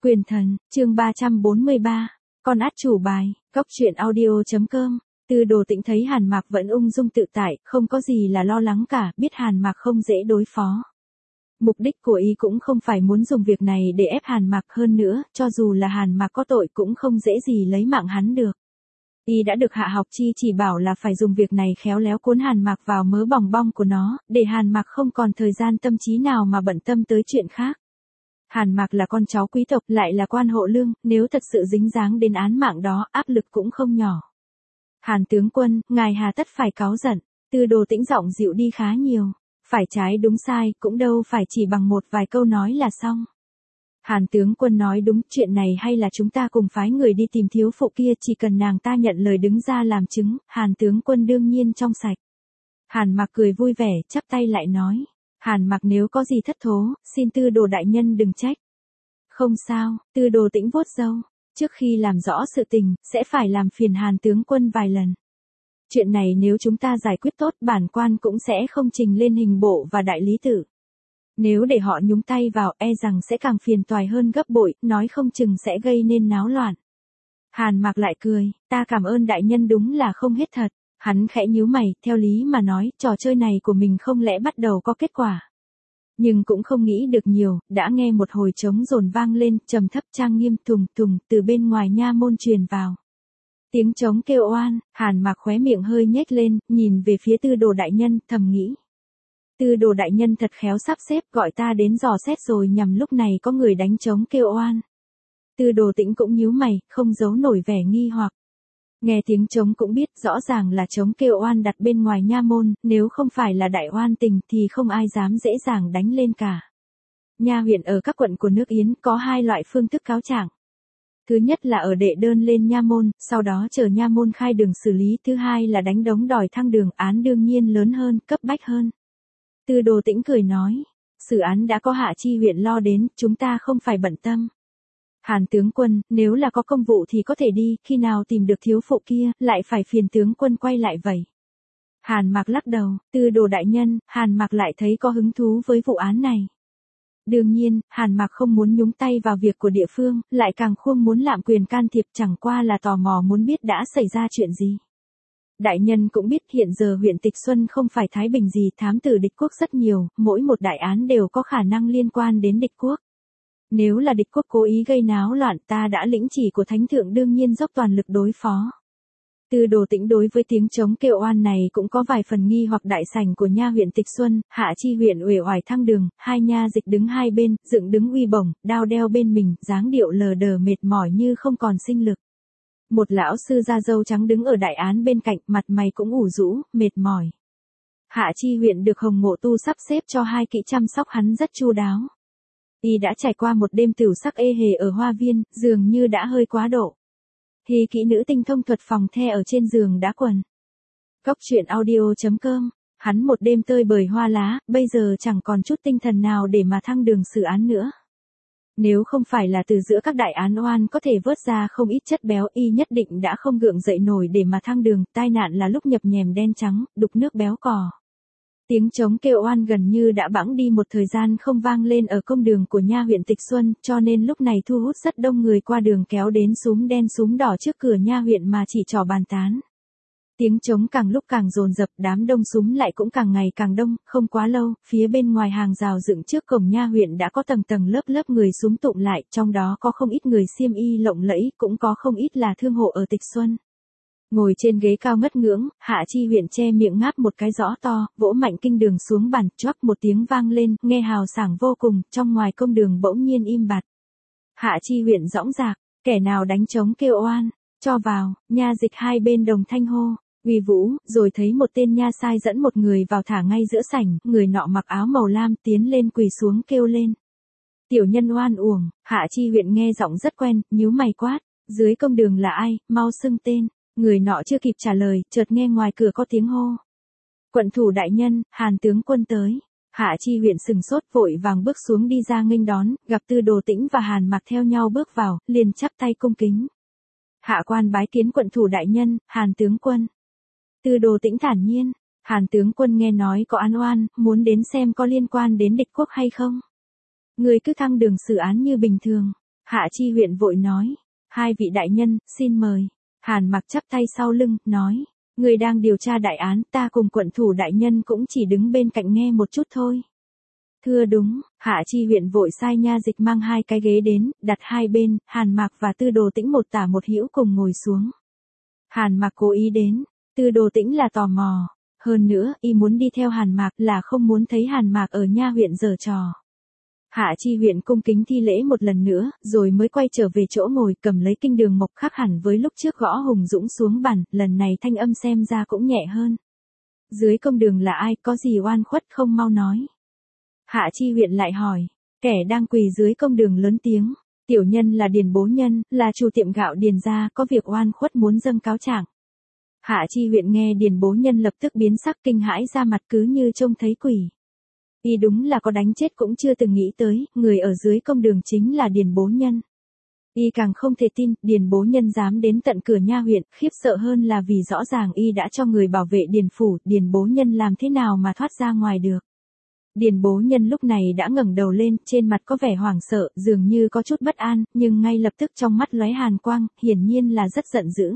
Quyền thần, chương 343, con át chủ bài, góc truyện audio.com. Tư Đồ Tĩnh thấy Hàn Mạc vẫn ung dung tự tại, không có gì là lo lắng cả, biết Hàn Mạc không dễ đối phó. Mục đích của y cũng không phải muốn dùng việc này để ép Hàn Mạc, hơn nữa, cho dù là Hàn Mạc có tội cũng không dễ gì lấy mạng hắn được. Y đã được Hạ Học Chi chỉ bảo là phải dùng việc này khéo léo cuốn Hàn Mạc vào mớ bòng bong của nó, để Hàn Mạc không còn thời gian tâm trí nào mà bận tâm tới chuyện khác. Hàn Mạc là con cháu quý tộc, lại là quan hộ lương, nếu thật sự dính dáng đến án mạng đó, áp lực cũng không nhỏ. Hàn tướng quân, ngài hà tất phải cáu giận. Tư Đồ Tĩnh giọng dịu đi khá nhiều. Phải trái đúng sai, cũng đâu phải chỉ bằng một vài câu nói là xong. Hàn tướng quân nói đúng, chuyện này hay là chúng ta cùng phái người đi tìm thiếu phụ kia, chỉ cần nàng ta nhận lời đứng ra làm chứng, Hàn tướng quân đương nhiên trong sạch. Hàn Mạc cười vui vẻ, chắp tay lại nói. Hàn Mạc nếu có gì thất thố, xin Tư Đồ đại nhân đừng trách. Không sao, Tư Đồ Tĩnh vuốt râu. Trước khi làm rõ sự tình, sẽ phải làm phiền Hàn tướng quân vài lần. Chuyện này nếu chúng ta giải quyết tốt, bản quan cũng sẽ không trình lên hình bộ và đại lý tự. Nếu để họ nhúng tay vào, e rằng sẽ càng phiền toái hơn gấp bội, nói không chừng sẽ gây nên náo loạn. Hàn Mạc lại cười, ta cảm ơn đại nhân đúng là không hết thật. Hắn khẽ nhíu mày, theo lý mà nói, trò chơi này của mình không lẽ bắt đầu có kết quả. Nhưng cũng không nghĩ được nhiều, đã nghe một hồi trống dồn vang lên, trầm thấp trang nghiêm thùng thùng, từ bên ngoài nha môn truyền vào. Tiếng trống kêu oan, Hàn Mạc khóe miệng hơi nhếch lên, nhìn về phía Tư Đồ đại nhân, thầm nghĩ. Tư Đồ đại nhân thật khéo sắp xếp, gọi ta đến dò xét rồi nhằm lúc này có người đánh trống kêu oan. Tư Đồ Tĩnh cũng nhíu mày, không giấu nổi vẻ nghi hoặc. Nghe tiếng trống cũng biết rõ ràng là trống kêu oan đặt bên ngoài nha môn, nếu không phải là đại oan tình thì không ai dám dễ dàng đánh lên cả. Nha huyện ở các quận của nước Yến có hai loại phương thức cáo trạng. Thứ nhất là ở đệ đơn lên nha môn, sau đó chờ nha môn khai đường xử lý, thứ hai là đánh đống đòi thăng đường, án đương nhiên lớn hơn, cấp bách hơn. Tư Đồ Tĩnh cười nói, xử án đã có Hạ Chi huyện lo đến, chúng ta không phải bận tâm. Hàn tướng quân, nếu là có công vụ thì có thể đi, khi nào tìm được thiếu phụ kia, lại phải phiền tướng quân quay lại vậy. Hàn Mạc lắc đầu, Tư Đồ đại nhân, Hàn Mạc lại thấy có hứng thú với vụ án này. Đương nhiên, Hàn Mạc không muốn nhúng tay vào việc của địa phương, lại càng không muốn lạm quyền can thiệp, chẳng qua là tò mò muốn biết đã xảy ra chuyện gì. Đại nhân cũng biết hiện giờ huyện Tịch Xuân không phải thái bình gì, thám tử địch quốc rất nhiều, mỗi một đại án đều có khả năng liên quan đến địch quốc. Nếu là địch quốc cố ý gây náo loạn, ta đã lĩnh chỉ của thánh thượng đương nhiên dốc toàn lực đối phó. Tư Đồ Tĩnh đối với tiếng trống kêu oan này cũng có vài phần nghi hoặc. Đại sảnh của nha huyện Tịch Xuân, Hạ Chi huyện uể oải thăng đường, hai nha dịch đứng hai bên, dựng đứng uy bổng, đao đeo bên mình, dáng điệu lờ đờ mệt mỏi như không còn sinh lực. Một lão sư da râu trắng đứng ở đại án bên cạnh, mặt mày cũng ủ rũ, mệt mỏi. Hạ Chi huyện được Hồng Ngộ Tu sắp xếp cho hai kỹ chăm sóc hắn rất chu đáo. Y đã trải qua một đêm tửu sắc ê hề ở hoa viên, dường như đã hơi quá độ. Thì kỹ nữ tinh thông thuật phòng the ở trên giường đã quần. Góc truyện audio.com, hắn một đêm tơi bời hoa lá, bây giờ chẳng còn chút tinh thần nào để mà thăng đường xử án nữa. Nếu không phải là từ giữa các đại án oan có thể vớt ra không ít chất béo, y nhất định đã không gượng dậy nổi để mà thăng đường, tai nạn là lúc nhập nhèm đen trắng, đục nước béo cò. Tiếng trống kêu oan gần như đã bẵng đi một thời gian không vang lên ở công đường của nha huyện Tịch Xuân, cho nên lúc này thu hút rất đông người qua đường kéo đến súm đen súm đỏ trước cửa nha huyện mà chỉ trò bàn tán. Tiếng trống càng lúc càng dồn dập, đám đông súm lại cũng càng ngày càng đông, không quá lâu, phía bên ngoài hàng rào dựng trước cổng nha huyện đã có tầng tầng lớp lớp người súm tụm lại, trong đó có không ít người xiêm y lộng lẫy, cũng có không ít là thương hộ ở Tịch Xuân. Ngồi trên ghế cao ngất ngưỡng, Hạ Chi huyện che miệng ngáp một cái rõ to, vỗ mạnh kinh đường xuống bàn, choác một tiếng vang lên, nghe hào sảng vô cùng, trong ngoài công đường bỗng nhiên im bặt. Hạ Chi huyện dõng dạc, kẻ nào đánh trống kêu oan, cho vào, nha dịch hai bên đồng thanh hô, uy vũ, rồi thấy một tên nha sai dẫn một người vào thả ngay giữa sảnh, người nọ mặc áo màu lam tiến lên quỳ xuống kêu lên. Tiểu nhân oan uổng, Hạ Chi huyện nghe giọng rất quen, nhíu mày quát, dưới công đường là ai, mau xưng tên. Người nọ chưa kịp trả lời, chợt nghe ngoài cửa có tiếng hô. Quận thủ đại nhân, Hàn tướng quân tới. Hạ Chi huyện sừng sốt vội vàng bước xuống đi ra nghênh đón, gặp Tư Đồ Tĩnh và Hàn Mạc theo nhau bước vào, liền chắp tay cung kính. Hạ quan bái kiến quận thủ đại nhân, Hàn tướng quân. Tư Đồ Tĩnh thản nhiên, Hàn tướng quân nghe nói có án oan, muốn đến xem có liên quan đến địch quốc hay không. Người cứ thăng đường xử án như bình thường. Hạ Chi huyện vội nói. Hai vị đại nhân, xin mời. Hàn Mặc chắp tay sau lưng, nói. Người đang điều tra đại án, ta cùng quận thủ đại nhân cũng chỉ đứng bên cạnh nghe một chút thôi. Thưa đúng, Hạ Chi huyện vội sai nha dịch mang hai cái ghế đến, đặt hai bên, Hàn Mặc và Tư Đồ Tĩnh một tả một hữu cùng ngồi xuống. Hàn Mặc cố ý đến, Tư Đồ Tĩnh là tò mò. Hơn nữa, y muốn đi theo Hàn Mặc là không muốn thấy Hàn Mặc ở nha huyện giở trò. Hạ Chi huyện cung kính thi lễ một lần nữa, rồi mới quay trở về chỗ ngồi cầm lấy kinh đường mộc khác hẳn với lúc trước gõ Hùng Dũng xuống bàn, lần này thanh âm xem ra cũng nhẹ hơn. Dưới công đường là ai, có gì oan khuất không mau nói. Hạ Chi huyện lại hỏi, kẻ đang quỳ dưới công đường lớn tiếng, tiểu nhân là Điền Bố Nhân, là chủ tiệm gạo Điền gia, có việc oan khuất muốn dâng cáo trạng. Hạ Chi huyện nghe Điền Bố Nhân lập tức biến sắc kinh hãi ra mặt cứ như trông thấy quỷ. Y đúng là có đánh chết cũng chưa từng nghĩ tới, người ở dưới công đường chính là Điền Bố Nhân. Y càng không thể tin, Điền Bố Nhân dám đến tận cửa nha huyện, khiếp sợ hơn là vì rõ ràng Y đã cho người bảo vệ Điền phủ, Điền Bố Nhân làm thế nào mà thoát ra ngoài được. Điền Bố Nhân lúc này đã ngẩng đầu lên, trên mặt có vẻ hoảng sợ, dường như có chút bất an, nhưng ngay lập tức trong mắt lóe hàn quang, hiển nhiên là rất giận dữ.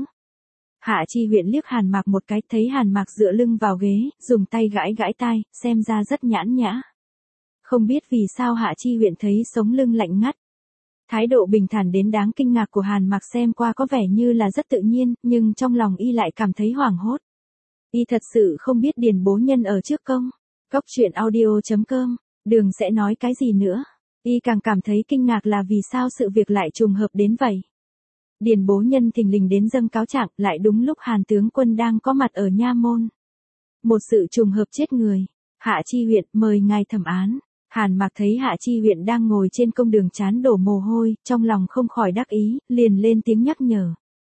Hạ Chi huyện liếc Hàn Mặc một cái, thấy Hàn Mặc dựa lưng vào ghế, dùng tay gãi gãi tai, xem ra rất nhãn nhã. Không biết vì sao Hạ Chi huyện thấy sống lưng lạnh ngắt. Thái độ bình thản đến đáng kinh ngạc của Hàn Mặc xem qua có vẻ như là rất tự nhiên, nhưng trong lòng Y lại cảm thấy hoảng hốt. Y thật sự không biết Điền Bố Nhân ở trước công. Góc truyện audio.com, Đường sẽ nói cái gì nữa. Y càng cảm thấy kinh ngạc là vì sao sự việc lại trùng hợp đến vậy. Điền Bố Nhân thình lình đến dâng cáo trạng, lại đúng lúc Hàn tướng quân đang có mặt ở nha môn. Một sự trùng hợp chết người. Hạ Chi huyện, mời ngài thẩm án. Hàn Mặc thấy Hạ Chi huyện đang ngồi trên công đường trán đổ mồ hôi, trong lòng không khỏi đắc ý, liền lên tiếng nhắc nhở.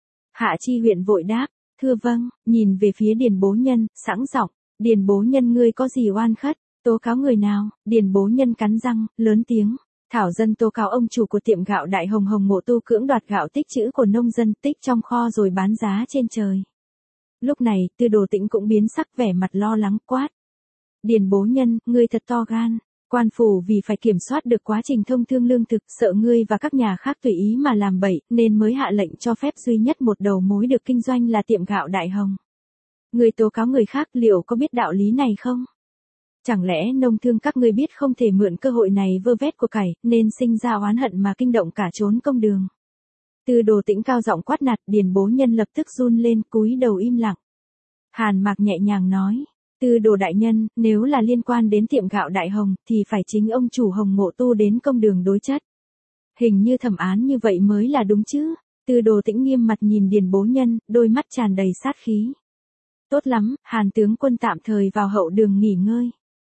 Hạ Chi huyện vội đáp, thưa vâng, nhìn về phía Điền Bố Nhân, sẵn giọng, Điền Bố Nhân ngươi có gì oan khất, tố cáo người nào? Điền Bố Nhân cắn răng, lớn tiếng. Thảo dân tố cáo ông chủ của tiệm gạo Đại Hồng Hồng Ngộ Tu cưỡng đoạt gạo tích trữ của nông dân, tích trong kho rồi bán giá trên trời. Lúc này, Tư Đồ Tĩnh cũng biến sắc, vẻ mặt lo lắng, quát. Điền Bố Nhân, ngươi thật to gan. Quan phủ vì phải kiểm soát được quá trình thông thương lương thực, sợ ngươi và các nhà khác tùy ý mà làm bậy, nên mới hạ lệnh cho phép duy nhất một đầu mối được kinh doanh là tiệm gạo Đại Hồng. Ngươi tố cáo người khác liệu có biết đạo lý này không? Chẳng lẽ nông thương các ngươi biết không thể mượn cơ hội này vơ vét của cải, nên sinh ra oán hận mà kinh động cả chốn công đường. Tư Đồ Tĩnh cao giọng quát nạt, Điền Bố Nhân lập tức run lên, cúi đầu im lặng. Hàn Mặc nhẹ nhàng nói, Tư Đồ đại nhân, nếu là liên quan đến tiệm gạo Đại Hồng, thì phải chính ông chủ Hồng Ngộ Tu đến công đường đối chất. Hình như thẩm án như vậy mới là đúng chứ. Tư Đồ Tĩnh nghiêm mặt nhìn Điền Bố Nhân, đôi mắt tràn đầy sát khí. Tốt lắm, Hàn tướng quân tạm thời vào hậu đường nghỉ ngơi.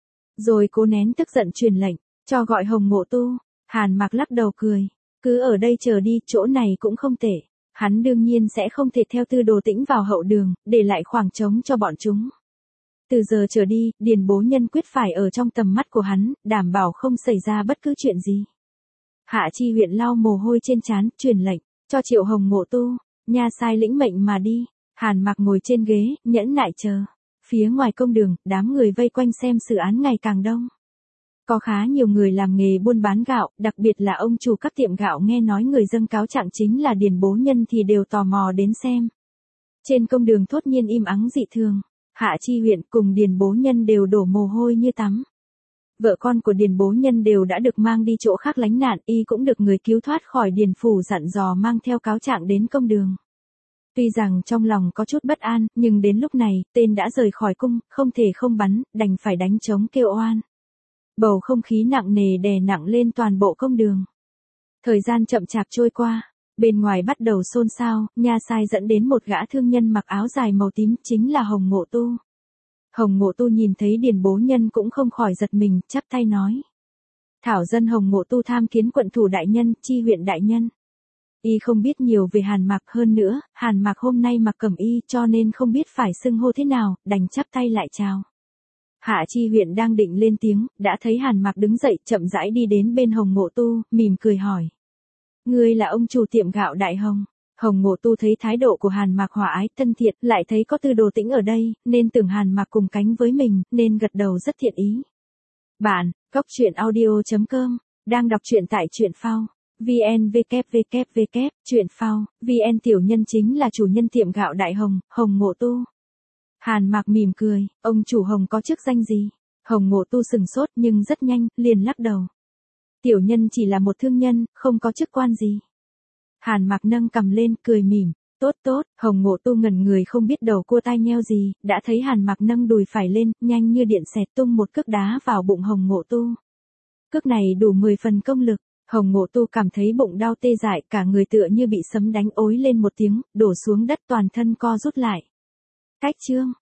Rồi cố nén tức giận truyền lệnh, cho gọi Hồng Ngộ Tu. Hàn Mặc lắc đầu cười, cứ ở đây chờ đi, chỗ này cũng không tệ. Hắn đương nhiên sẽ không thể theo Tư Đồ Tĩnh vào hậu đường, để lại khoảng trống cho bọn chúng. Từ giờ trở đi, Điền Bố Nhân quyết phải ở trong tầm mắt của hắn, đảm bảo không xảy ra bất cứ chuyện gì. Hạ Chi huyện lau mồ hôi trên trán, truyền lệnh, cho Triệu Hồng Ngộ Tu, nha sai lĩnh mệnh mà đi. Hàn Mặc ngồi trên ghế, nhẫn nại chờ. Phía ngoài công đường, đám người vây quanh xem xử án ngày càng đông. Có khá nhiều người làm nghề buôn bán gạo, đặc biệt là ông chủ các tiệm gạo nghe nói người dâng cáo trạng chính là Điền Bố Nhân thì đều tò mò đến xem. Trên công đường thốt nhiên im ắng dị thường. Hạ Chi huyện cùng Điền Bố Nhân đều đổ mồ hôi như tắm. Vợ con của Điền Bố Nhân đều đã được mang đi chỗ khác lánh nạn, y cũng được người cứu thoát khỏi Điền phủ dặn dò mang theo cáo trạng đến công đường. Tuy rằng trong lòng có chút bất an, nhưng đến lúc này, tên đã rời khỏi cung, không thể không bắn, đành phải đánh trống kêu oan. Bầu không khí nặng nề đè nặng lên toàn bộ công đường. Thời gian chậm chạp trôi qua, bên ngoài bắt đầu xôn xao, nha sai dẫn đến một gã thương nhân mặc áo dài màu tím, chính là Hồng Ngộ Tu. Hồng Ngộ Tu nhìn thấy Điền Bố Nhân cũng không khỏi giật mình, chắp tay nói. Thảo dân Hồng Ngộ Tu tham kiến quận thủ đại nhân, chi huyện đại nhân. Y không biết nhiều về Hàn Mặc, hơn nữa, Hàn Mặc hôm nay mặc cẩm y cho nên không biết phải xưng hô thế nào, đành chắp tay lại chào. Hạ Chi huyện đang định lên tiếng, đã thấy Hàn Mặc đứng dậy chậm rãi đi đến bên Hồng Ngộ Tu, mỉm cười hỏi. Ngươi là ông chủ tiệm gạo Đại Hồng. Hồng Ngộ Tu thấy thái độ của Hàn Mặc hòa ái thân thiện, lại thấy có Tư Đồ Tĩnh ở đây, nên tưởng Hàn Mặc cùng cánh với mình, nên gật đầu rất thiện ý. Bạn, góc truyện audio.com, đang đọc truyện tại truyện phao. VN www. Chuyện phao, VN tiểu nhân chính là chủ nhân tiệm gạo Đại Hồng, Hồng Ngộ Tu. Hàn Mạc mỉm cười, ông chủ Hồng có chức danh gì? Hồng Ngộ Tu sừng sốt nhưng rất nhanh, liền lắc đầu. Tiểu nhân chỉ là một thương nhân, không có chức quan gì. Hàn Mạc nâng cằm lên, cười mỉm. Tốt tốt, Hồng Ngộ Tu ngẩn người không biết đầu cua tai nheo gì, đã thấy Hàn Mạc nâng đùi phải lên, nhanh như điện xẹt tung một cước đá vào bụng Hồng Ngộ Tu. Cước này đủ 10 phần công lực, Hồng Ngộ Tu cảm thấy bụng đau tê dại, cả người tựa như bị sấm đánh ối lên một tiếng, đổ xuống đất toàn thân co rút lại. Cách chương